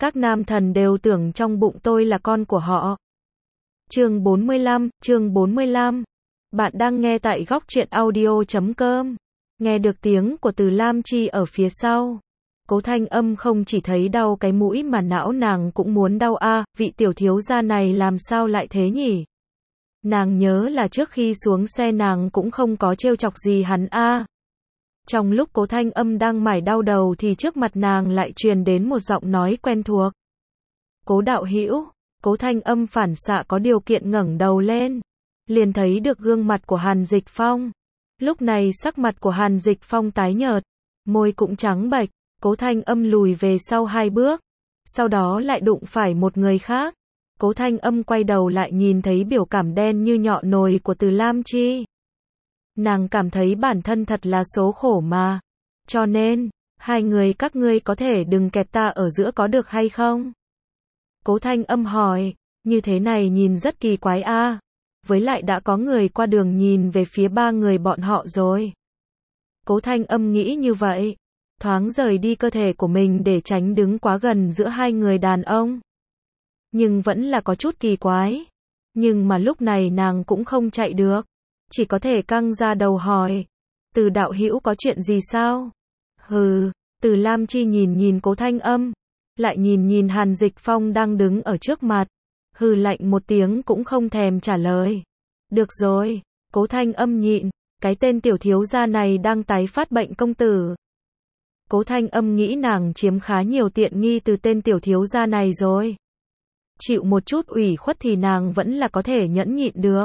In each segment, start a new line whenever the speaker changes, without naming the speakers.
Các nam thần đều tưởng trong bụng tôi là con của họ. Chương 45. Bạn đang nghe tại góc truyện audio.com. Nghe được tiếng của Từ Lam Chi ở phía sau. Cố Thanh Âm không chỉ thấy đau cái mũi mà não nàng cũng muốn đau a, vị tiểu thiếu gia này làm sao lại thế nhỉ? Nàng nhớ là trước khi xuống xe nàng cũng không có trêu chọc gì hắn a. Trong lúc Cố Thanh Âm đang mải đau đầu thì trước mặt nàng lại truyền đến một giọng nói quen thuộc. Cố đạo hữu. Cố Thanh Âm phản xạ có điều kiện ngẩng đầu lên, liền thấy được gương mặt của Hàn Dịch Phong. Lúc này sắc mặt của Hàn Dịch Phong tái nhợt, môi cũng trắng bệch. Cố Thanh Âm lùi về sau 2 bước, sau đó lại đụng phải một người khác. Cố Thanh Âm quay đầu lại nhìn thấy biểu cảm đen như nhọ nồi của Từ Lam Chi. Nàng cảm thấy bản thân thật là số khổ mà. Cho nên, hai người các ngươi có thể đừng kẹp ta ở giữa có được hay không? Cố Thanh Âm hỏi, như thế này nhìn rất kỳ quái a. Với lại đã có người qua đường nhìn về phía 3 người bọn họ rồi. Cố Thanh Âm nghĩ như vậy, thoáng rời đi cơ thể của mình để tránh đứng quá gần giữa hai người đàn ông. Nhưng vẫn là có chút kỳ quái. Nhưng mà lúc này nàng cũng không chạy được, chỉ có thể căng ra đầu hỏi, Từ đạo hữu có chuyện gì sao? Hừ. Từ Lam Chi nhìn Cố Thanh Âm, lại nhìn Hàn Dịch Phong đang đứng ở trước mặt, hừ lạnh một tiếng cũng không thèm trả lời. Được rồi. Cố Thanh Âm nhịn, cái tên tiểu thiếu gia này đang tái phát bệnh công tử. Cố Thanh Âm nghĩ nàng chiếm khá nhiều tiện nghi từ tên tiểu thiếu gia này rồi. Chịu một chút ủy khuất thì nàng vẫn là có thể nhẫn nhịn được.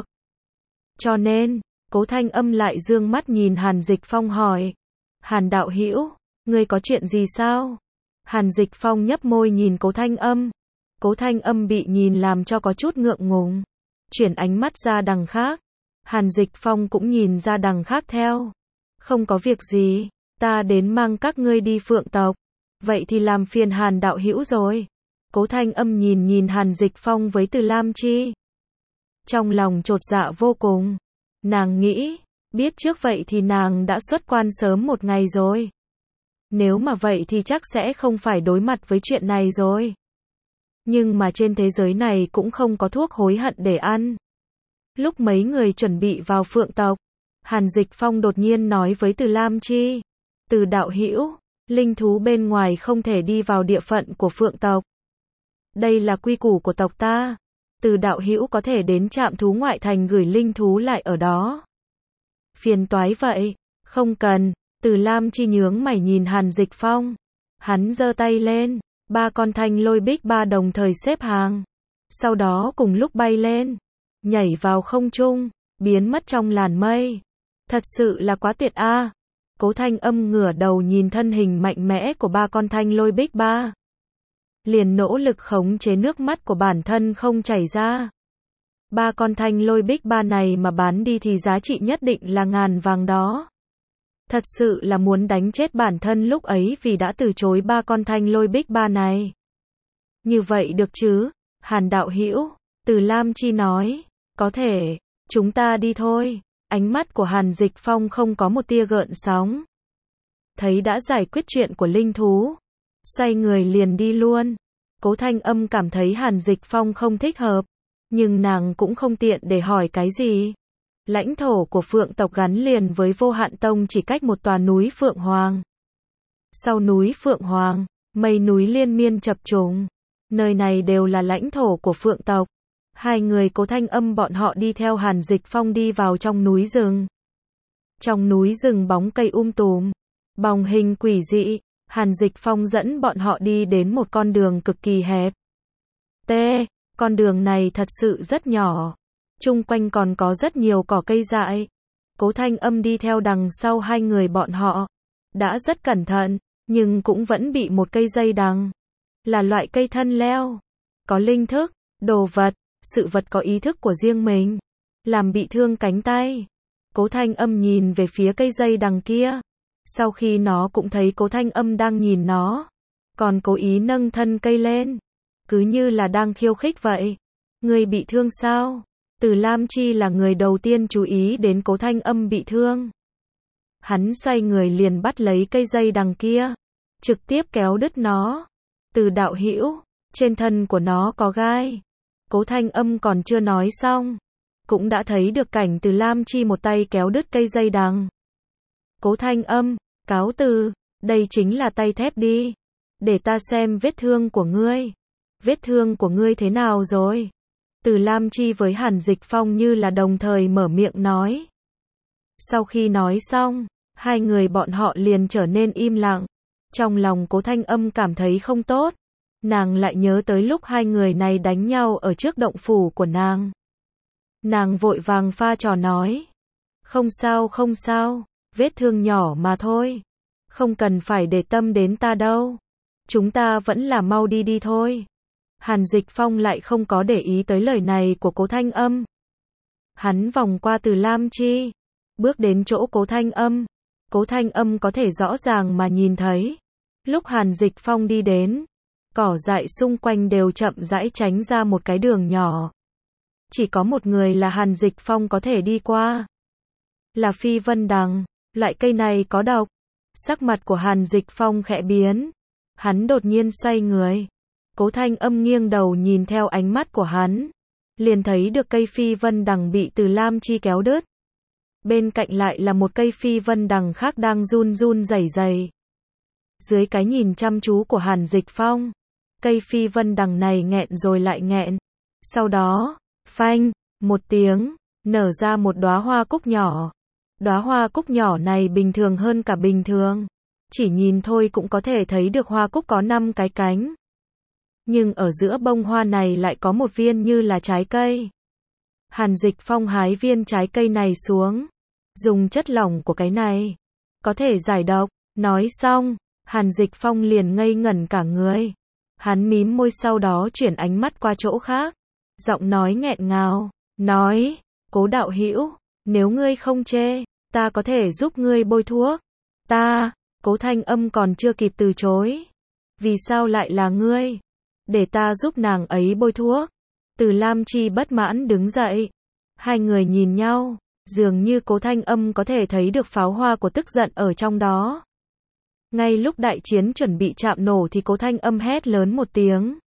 Cho nên, Cố Thanh Âm lại dương mắt nhìn Hàn Dịch Phong hỏi, Hàn đạo hữu, ngươi có chuyện gì sao? Hàn Dịch Phong nhấp môi nhìn Cố Thanh Âm. Cố Thanh Âm bị nhìn làm cho có chút ngượng ngùng, chuyển ánh mắt ra đằng khác. Hàn Dịch Phong cũng nhìn ra đằng khác theo. Không có việc gì, ta đến mang các ngươi đi Phượng tộc. Vậy thì làm phiền Hàn đạo hữu rồi. Cố Thanh Âm nhìn Hàn Dịch Phong với Từ Lam Chi. Trong lòng chột dạ vô cùng. Nàng nghĩ, biết trước vậy thì nàng đã xuất quan sớm một ngày rồi. Nếu mà vậy thì chắc sẽ không phải đối mặt với chuyện này rồi. Nhưng mà trên thế giới này cũng không có thuốc hối hận để ăn. Lúc mấy người chuẩn bị vào Phượng tộc, Hàn Dịch Phong đột nhiên nói với Từ Lam Chi, Từ đạo hữu, linh thú bên ngoài không thể đi vào địa phận của Phượng tộc. Đây là quy củ của tộc ta. Từ đạo hữu có thể đến trạm thú ngoại thành gửi linh thú lại ở đó. Phiền toái vậy. Không cần. Từ Lam Chi nhướng mày nhìn Hàn Dịch Phong. Hắn giơ tay lên, 3 con thanh lôi bích ba đồng thời xếp hàng. Sau đó cùng lúc bay lên, nhảy vào không trung, biến mất trong làn mây. Thật sự là quá tuyệt a. Cố Thanh Âm ngửa đầu nhìn thân hình mạnh mẽ của 3 con thanh lôi bích ba. Liền nỗ lực khống chế nước mắt của bản thân không chảy ra. 3 con thanh lôi bích ba này mà bán đi thì giá trị nhất định là ngàn vàng đó. Thật sự là muốn đánh chết bản thân lúc ấy vì đã từ chối 3 con thanh lôi bích ba này. Như vậy được chứ? Hàn đạo hữu, Từ Lam Chi nói, có thể, chúng ta đi thôi. Ánh mắt của Hàn Dịch Phong không có một tia gợn sóng. Thấy đã giải quyết chuyện của linh thú, xoay người liền đi luôn. Cố Thanh Âm cảm thấy Hàn Dịch Phong không thích hợp, nhưng nàng cũng không tiện để hỏi cái gì. Lãnh thổ của Phượng tộc gắn liền với Vô Hạn Tông chỉ cách một tòa núi Phượng Hoàng. Sau núi Phượng Hoàng, mây núi liên miên chập trùng. Nơi này đều là lãnh thổ của Phượng tộc. Hai người Cố Thanh Âm bọn họ đi theo Hàn Dịch Phong đi vào trong núi rừng. Trong núi rừng bóng cây tùm, bóng hình quỷ dị. Hàn Dịch Phong dẫn bọn họ đi đến một con đường cực kỳ hẹp. Con đường này thật sự rất nhỏ. Chung quanh còn có rất nhiều cỏ cây dại. Cố Thanh Âm đi theo đằng sau hai người bọn họ. Đã rất cẩn thận, nhưng cũng vẫn bị một cây dây đằng. Là loại cây thân leo. Có linh thức, đồ vật, sự vật có ý thức của riêng mình. Làm bị thương cánh tay. Cố Thanh Âm nhìn về phía cây dây đằng kia. Sau khi nó cũng thấy Cố Thanh Âm đang nhìn nó. Còn cố ý nâng thân cây lên. Cứ như là đang khiêu khích vậy. Người bị thương sao? Từ Lam Chi là người đầu tiên chú ý đến Cố Thanh Âm bị thương. Hắn xoay người liền bắt lấy cây dây đằng kia, trực tiếp kéo đứt nó. Từ đạo hữu, Trên thân của nó có gai. Cố Thanh Âm còn chưa nói xong, cũng đã thấy được cảnh Từ Lam Chi một tay kéo đứt cây dây đằng. Cố Thanh Âm, cáo từ, đây chính là tay thép đi. Để ta xem vết thương của ngươi. Vết thương của ngươi thế nào rồi? Từ Lam Chi với Hàn Dịch Phong như là đồng thời mở miệng nói. Sau khi nói xong, hai người bọn họ liền trở nên im lặng. Trong lòng Cố Thanh Âm cảm thấy không tốt. Nàng lại nhớ tới lúc hai người này đánh nhau ở trước động phủ của nàng. Nàng vội vàng pha trò nói. Không sao không sao, vết thương nhỏ mà thôi. Không cần phải để tâm đến ta đâu. Chúng ta vẫn là mau đi đi thôi. Hàn Dịch Phong lại không có để ý tới lời này của Cố Thanh Âm. Hắn vòng qua Từ Lam Chi, bước đến chỗ Cố Thanh Âm. Cố Thanh Âm có thể rõ ràng mà nhìn thấy. Lúc Hàn Dịch Phong đi đến, cỏ dại xung quanh đều chậm rãi tránh ra một cái đường nhỏ. Chỉ có một người là Hàn Dịch Phong có thể đi qua. Là Phi Vân Đằng, loại cây này có độc. Sắc mặt của Hàn Dịch Phong khẽ biến. Hắn đột nhiên xoay người. Cố Thanh Âm nghiêng đầu nhìn theo ánh mắt của hắn. Liền thấy được cây Phi Vân Đằng bị Từ Lam Chi kéo đứt. Bên cạnh lại là một cây Phi Vân Đằng khác đang run run rẩy rẩy. Dưới cái nhìn chăm chú của Hàn Dịch Phong, cây Phi Vân Đằng này nghẹn rồi lại nghẹn. Sau đó, phanh, một tiếng, nở ra một đóa hoa cúc nhỏ. Đóa hoa cúc nhỏ này bình thường hơn cả bình thường. Chỉ nhìn thôi cũng có thể thấy được hoa cúc có 5 cái cánh. Nhưng ở giữa bông hoa này lại có một viên như là trái cây. Hàn Dịch Phong hái viên trái cây này xuống. Dùng chất lỏng của cái này có thể giải độc. Nói xong, Hàn Dịch Phong liền ngây ngẩn cả người. Hắn mím môi sau đó chuyển ánh mắt qua chỗ khác. Giọng nói nghẹn ngào, nói, Cố đạo hữu, nếu ngươi không chê, ta có thể giúp ngươi bôi thuốc. Ta, Cố Thanh Âm còn chưa kịp từ chối. Vì sao lại là ngươi? Để ta giúp nàng ấy bôi thuốc. Từ Lam Chi bất mãn đứng dậy. Hai người nhìn nhau, dường như Cố Thanh Âm có thể thấy được pháo hoa của tức giận ở trong đó. Ngay lúc đại chiến chuẩn bị chạm nổ thì Cố Thanh Âm hét lớn một tiếng.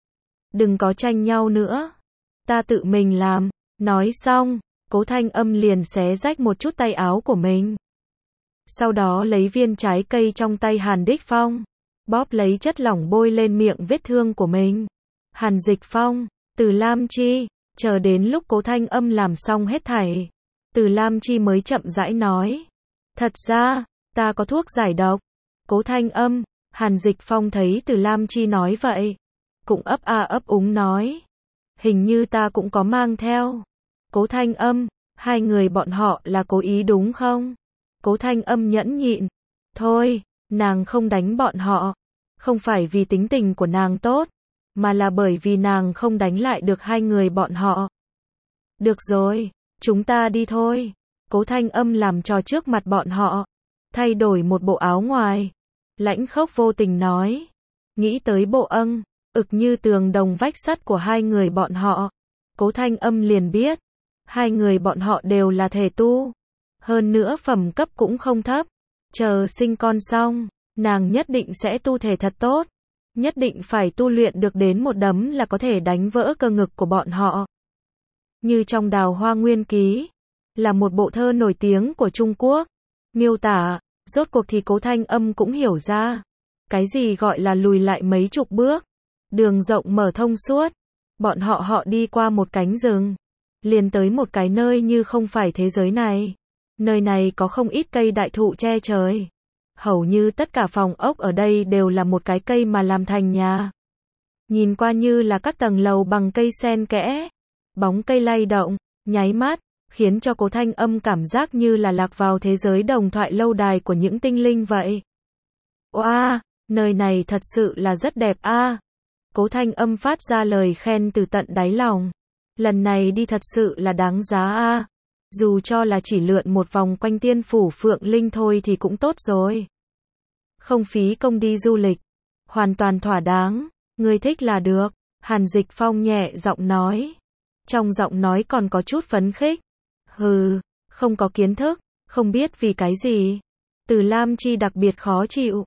Đừng có tranh nhau nữa. Ta tự mình làm. Nói xong, Cố Thanh Âm liền xé rách một chút tay áo của mình. Sau đó lấy viên trái cây trong tay Hàn Đích Phong, bóp lấy chất lỏng bôi lên miệng vết thương của mình. Hàn Dịch Phong, Từ Lam Chi, chờ đến lúc Cố Thanh Âm làm xong hết thảy, Từ Lam Chi mới chậm rãi nói. Thật ra, ta có thuốc giải độc. Cố Thanh Âm, Hàn Dịch Phong thấy Từ Lam Chi nói vậy, cũng ấp a ấp úng nói. Hình như ta cũng có mang theo. Cố Thanh Âm, hai người bọn họ là cố ý đúng không? Cố Thanh Âm nhẫn nhịn. Thôi, nàng không đánh bọn họ. Không phải vì tính tình của nàng tốt, mà là bởi vì nàng không đánh lại được hai người bọn họ. Được rồi, chúng ta đi thôi. Cố Thanh Âm làm trò trước mặt bọn họ. Thay đổi một bộ áo ngoài. Lãnh Khốc vô tình nói. Nghĩ tới bộ ực như tường đồng vách sắt của hai người bọn họ. Cố Thanh Âm liền biết. Hai người bọn họ đều là thể tu. Hơn nữa phẩm cấp cũng không thấp. Chờ sinh con xong, nàng nhất định sẽ tu thể thật tốt. Nhất định phải tu luyện được đến một đấm là có thể đánh vỡ cơ ngực của bọn họ. Như trong Đào Hoa Nguyên Ký, là một bộ thơ nổi tiếng của Trung Quốc. Miêu tả, rốt cuộc thì Cố Thanh Âm cũng hiểu ra. Cái gì gọi là lùi lại mấy chục bước. Đường rộng mở thông suốt. Bọn họ đi qua một cánh rừng. Liền tới một cái nơi như không phải thế giới này. Nơi này có không ít cây đại thụ che trời. Hầu như tất cả phòng ốc ở đây đều là một cái cây mà làm thành nhà. Nhìn qua như là các tầng lầu bằng cây sen kẽ. Bóng cây lay động, nháy mắt, khiến cho Cố Thanh Âm cảm giác như là lạc vào thế giới đồng thoại lâu đài của những tinh linh vậy. Oa, nơi này thật sự là rất đẹp a. Cố Thanh Âm phát ra lời khen từ tận đáy lòng. Lần này đi thật sự là đáng giá a. Dù cho là chỉ lượn một vòng quanh Tiên Phủ Phượng Linh thôi thì cũng tốt rồi. Không phí công đi du lịch. Hoàn toàn thỏa đáng. Ngươi thích là được. Hàn Dịch Phong nhẹ giọng nói. Trong giọng nói còn có chút phấn khích. Hừ, không có kiến thức, không biết vì cái gì. Từ Lam Chi đặc biệt khó chịu.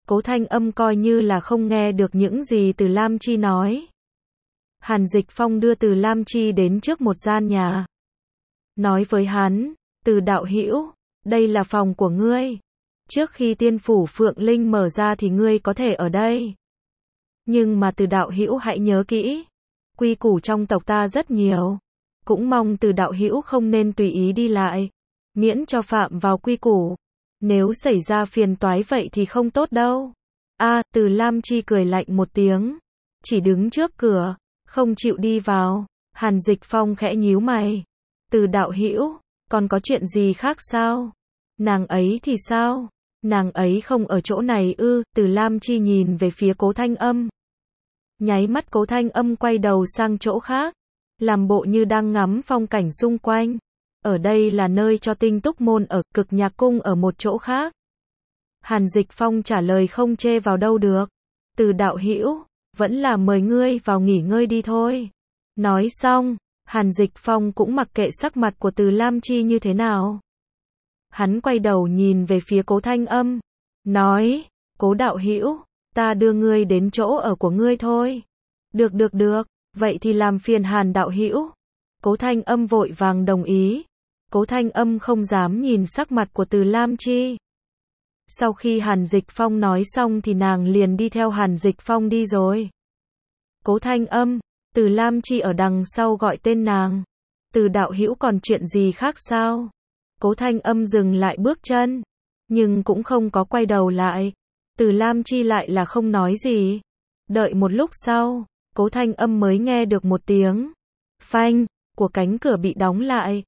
Cố Thanh Âm coi như là không nghe được những gì Từ Lam Chi nói. Hàn Dịch Phong đưa Từ Lam Chi đến trước một gian nhà. Nói với hắn, Từ đạo hữu, đây là phòng của ngươi. Trước khi tiên phủ Phượng Linh mở ra thì ngươi có thể ở đây. Nhưng mà Từ đạo hữu hãy nhớ kỹ. Quy củ trong tộc ta rất nhiều. Cũng mong Từ đạo hữu không nên tùy ý đi lại. Miễn cho phạm vào quy củ. Nếu xảy ra phiền toái vậy thì không tốt đâu. Từ Lam Chi cười lạnh một tiếng. Chỉ đứng trước cửa, không chịu đi vào. Hàn Dịch Phong khẽ nhíu mày. Từ đạo hữu, còn có chuyện gì khác sao? Nàng ấy thì sao? Nàng ấy không ở chỗ này ư? Từ Lam Chi nhìn về phía Cố Thanh Âm. Nháy mắt Cố Thanh Âm quay đầu sang chỗ khác. Làm bộ như đang ngắm phong cảnh xung quanh. Ở đây là nơi cho Tinh Túc Môn ở, Cực Nhạc Cung ở một chỗ khác. Hàn Dịch Phong trả lời không chê vào đâu được. Từ đạo hữu, vẫn là mời ngươi vào nghỉ ngơi đi thôi. Nói xong, Hàn Dịch Phong cũng mặc kệ sắc mặt của Từ Lam Chi như thế nào. Hắn quay đầu nhìn về phía Cố Thanh Âm. Nói, Cố đạo hữu, ta đưa ngươi đến chỗ ở của ngươi thôi. Được, vậy thì làm phiền Hàn đạo hữu. Cố Thanh Âm vội vàng đồng ý. Cố Thanh Âm không dám nhìn sắc mặt của Từ Lam Chi. Sau khi Hàn Dịch Phong nói xong thì nàng liền đi theo Hàn Dịch Phong đi rồi. Cố Thanh Âm, Từ Lam Chi ở đằng sau gọi tên nàng. Từ đạo hữu còn chuyện gì khác sao? Cố Thanh Âm dừng lại bước chân, nhưng cũng không có quay đầu lại. Từ Lam Chi lại là không nói gì. Đợi một lúc sau, Cố Thanh Âm mới nghe được một tiếng phanh của cánh cửa bị đóng lại.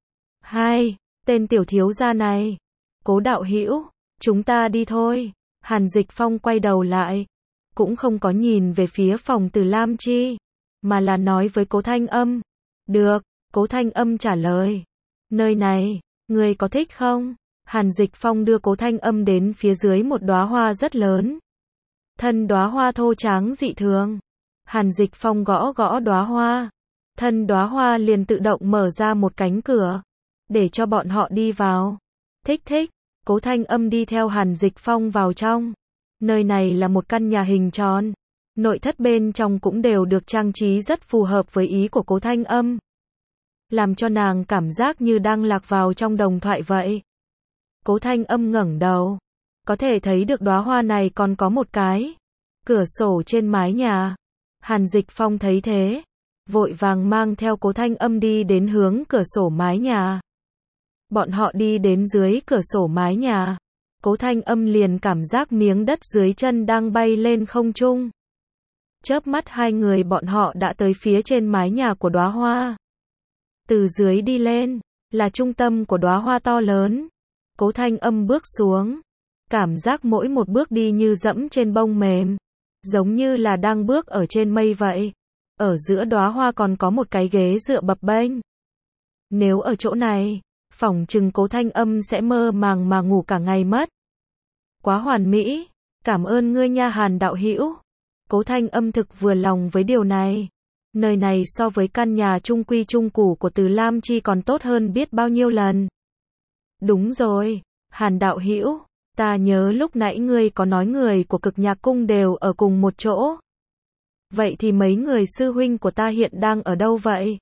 Tên tiểu thiếu gia này. Cố đạo hữu, chúng ta đi thôi. Hàn Dịch Phong quay đầu lại, cũng không có nhìn về phía phòng Từ Lam Chi, mà là nói với Cố Thanh Âm. Được, Cố Thanh Âm trả lời. Nơi này, ngươi có thích không? Hàn Dịch Phong đưa Cố Thanh Âm đến phía dưới một đóa hoa rất lớn. Thân đóa hoa thô tráng dị thường. Hàn Dịch Phong gõ gõ đóa hoa. Thân đóa hoa liền tự động mở ra một cánh cửa, để cho bọn họ đi vào. Thích. Cố Thanh Âm đi theo Hàn Dịch Phong vào trong. Nơi này là một căn nhà hình tròn. Nội thất bên trong cũng đều được trang trí rất phù hợp với ý của Cố Thanh Âm. Làm cho nàng cảm giác như đang lạc vào trong đồng thoại vậy. Cố Thanh Âm ngẩng đầu. Có thể thấy được đóa hoa này còn có một cái cửa sổ trên mái nhà. Hàn Dịch Phong thấy thế, vội vàng mang theo Cố Thanh Âm đi đến hướng cửa sổ mái nhà. Bọn họ đi đến dưới cửa sổ mái nhà. Cố Thanh Âm liền cảm giác miếng đất dưới chân đang bay lên không trung. Chớp mắt hai người bọn họ đã tới phía trên mái nhà của đóa hoa. Từ dưới đi lên, là trung tâm của đóa hoa to lớn. Cố Thanh Âm bước xuống. Cảm giác mỗi một bước đi như dẫm trên bông mềm. Giống như là đang bước ở trên mây vậy. Ở giữa đóa hoa còn có một cái ghế dựa bập bênh. Nếu ở chỗ này, phỏng chừng Cố Thanh Âm sẽ mơ màng mà ngủ cả ngày mất. Quá hoàn mỹ, cảm ơn ngươi nha Hàn đạo hữu. Cố Thanh Âm thực vừa lòng với điều này. Nơi này so với căn nhà trung quy trung củ của Từ Lam Chi còn tốt hơn biết bao nhiêu lần. Đúng rồi, Hàn đạo hữu, ta nhớ lúc nãy ngươi có nói người của Cực Nhạc Cung đều ở cùng một chỗ. Vậy thì mấy người sư huynh của ta hiện đang ở đâu vậy?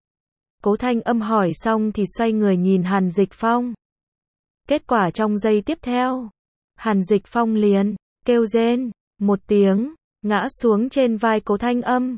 Cố Thanh Âm hỏi xong thì xoay người nhìn Hàn Dịch Phong. Kết quả trong giây tiếp theo, Hàn Dịch Phong liền kêu rên một tiếng, ngã xuống trên vai Cố Thanh Âm.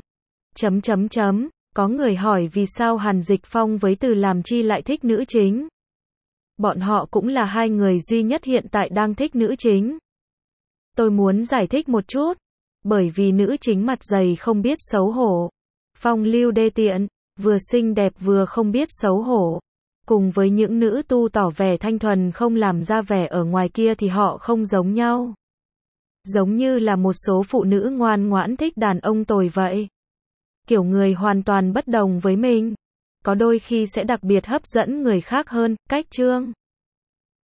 Có người hỏi vì sao Hàn Dịch Phong với Từ Lam Chi lại thích nữ chính. Bọn họ cũng là hai người duy nhất hiện tại đang thích nữ chính. Tôi muốn giải thích một chút. Bởi vì nữ chính mặt dày không biết xấu hổ, phong lưu đê tiện, vừa xinh đẹp vừa không biết xấu hổ. Cùng với những nữ tu tỏ vẻ thanh thuần không làm ra vẻ ở ngoài kia thì họ không giống nhau. Giống như là một số phụ nữ ngoan ngoãn thích đàn ông tồi vậy. Kiểu người hoàn toàn bất đồng với mình. Có đôi khi sẽ đặc biệt hấp dẫn người khác hơn, cách chương.